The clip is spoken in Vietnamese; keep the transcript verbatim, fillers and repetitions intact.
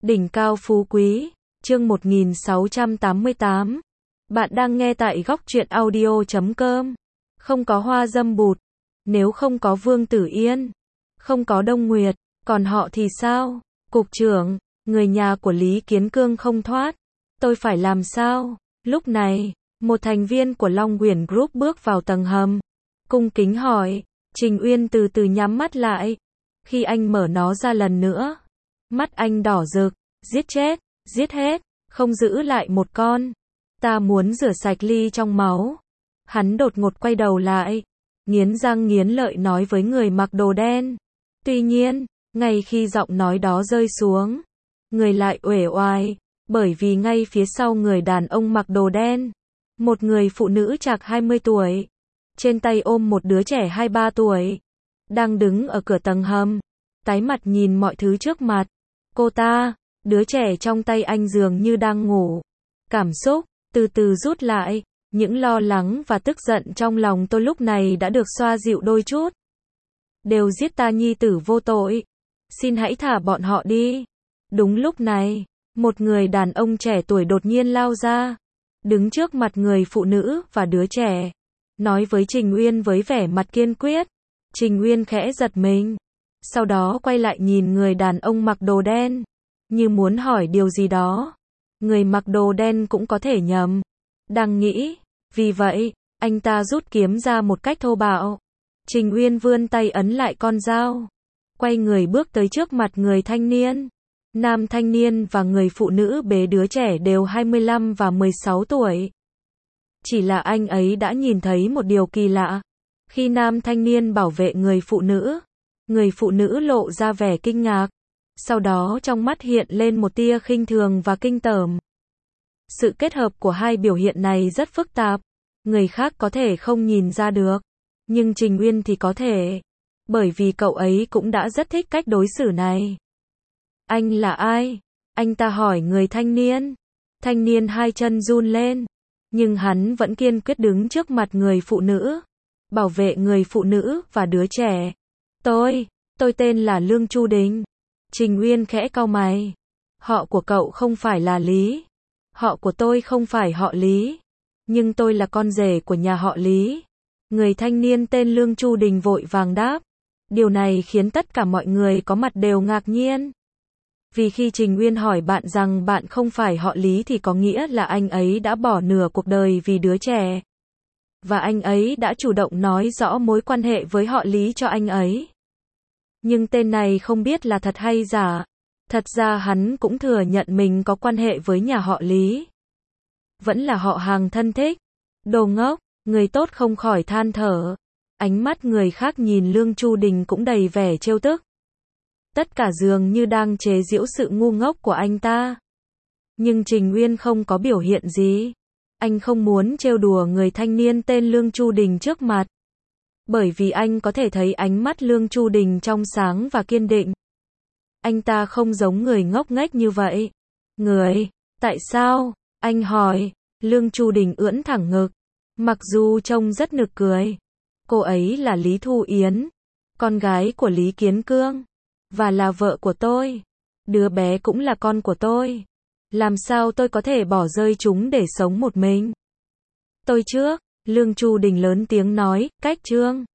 Đỉnh cao phú quý, chương một nghìn sáu trăm tám mươi tám. Bạn đang nghe tại góc truyện audio chấm com. Không có Hoa Dâm Bụt, nếu không có Vương Tử Yên, không có Đông Nguyệt, còn họ thì sao? Cục trưởng, người nhà của Lý Kiến Cương không thoát, tôi phải làm sao? Lúc này, một thành viên của Long Uyển Group bước vào tầng hầm, cung kính hỏi. Trình Uyên từ từ nhắm mắt lại. Khi anh mở nó ra lần nữa, mắt anh đỏ rực, giết chết, giết hết, không giữ lại một con. Ta muốn rửa sạch Ly trong máu. Hắn đột ngột quay đầu lại, nghiến răng nghiến lợi nói với người mặc đồ đen. Tuy nhiên, ngay khi giọng nói đó rơi xuống, người lại uể oải, bởi vì ngay phía sau người đàn ông mặc đồ đen, một người phụ nữ chạc hai mươi tuổi, trên tay ôm một đứa trẻ hai ba tuổi, đang đứng ở cửa tầng hầm, tái mặt nhìn mọi thứ trước mặt. Cô ta, đứa trẻ trong tay anh dường như đang ngủ. Cảm xúc từ từ rút lại, những lo lắng và tức giận trong lòng tôi lúc này đã được xoa dịu đôi chút. Đều giết ta nhi tử vô tội, xin hãy thả bọn họ đi. Đúng lúc này, một người đàn ông trẻ tuổi đột nhiên lao ra, đứng trước mặt người phụ nữ và đứa trẻ, nói với Trình Uyên với vẻ mặt kiên quyết. Trình Uyên khẽ giật mình, sau đó quay lại nhìn người đàn ông mặc đồ đen, như muốn hỏi điều gì đó. Người mặc đồ đen cũng có thể nhầm, đang nghĩ, vì vậy, anh ta rút kiếm ra một cách thô bạo. Trình Uyên vươn tay ấn lại con dao, quay người bước tới trước mặt người thanh niên. Nam thanh niên và người phụ nữ bế đứa trẻ đều hai mươi lăm và mười sáu tuổi. Chỉ là anh ấy đã nhìn thấy một điều kỳ lạ. Khi nam thanh niên bảo vệ người phụ nữ, người phụ nữ lộ ra vẻ kinh ngạc. Sau đó trong mắt hiện lên một tia khinh thường và kinh tởm. Sự kết hợp của hai biểu hiện này rất phức tạp. Người khác có thể không nhìn ra được, nhưng Trình Uyên thì có thể. Bởi vì cậu ấy cũng đã rất thích cách đối xử này. Anh là ai? Anh ta hỏi người thanh niên. Thanh niên hai chân run lên, nhưng hắn vẫn kiên quyết đứng trước mặt người phụ nữ, bảo vệ người phụ nữ và đứa trẻ. Tôi, tôi tên là Lương Chu Đình. Trình Uyên khẽ cau mày. Họ của cậu không phải là Lý. Họ của tôi không phải họ Lý. Nhưng tôi là con rể của nhà họ Lý. Người thanh niên tên Lương Chu Đình vội vàng đáp. Điều này khiến tất cả mọi người có mặt đều ngạc nhiên. Vì khi Trình Uyên hỏi bạn rằng bạn không phải họ Lý thì có nghĩa là anh ấy đã bỏ nửa cuộc đời vì đứa trẻ. Và anh ấy đã chủ động nói rõ mối quan hệ với họ Lý cho anh ấy. Nhưng tên này không biết là thật hay giả. Thật ra hắn cũng thừa nhận mình có quan hệ với nhà họ Lý. Vẫn là họ hàng thân thích. Đồ ngốc, người tốt không khỏi than thở. Ánh mắt người khác nhìn Lương Chu Đình cũng đầy vẻ trêu tức. Tất cả dường như đang chế giễu sự ngu ngốc của anh ta. Nhưng Trình Uyên không có biểu hiện gì. Anh không muốn trêu đùa người thanh niên tên Lương Chu Đình trước mặt. Bởi vì anh có thể thấy ánh mắt Lương Chu Đình trong sáng và kiên định. Anh ta không giống người ngốc nghếch như vậy. Người, tại sao? Anh hỏi. Lương Chu Đình ưỡn thẳng ngực. Mặc dù trông rất nực cười. Cô ấy là Lý Thu Yến, con gái của Lý Kiến Cương. Và là vợ của tôi. Đứa bé cũng là con của tôi. Làm sao tôi có thể bỏ rơi chúng để sống một mình? Tôi trước, Lương Chu Đình lớn tiếng nói, cách trương.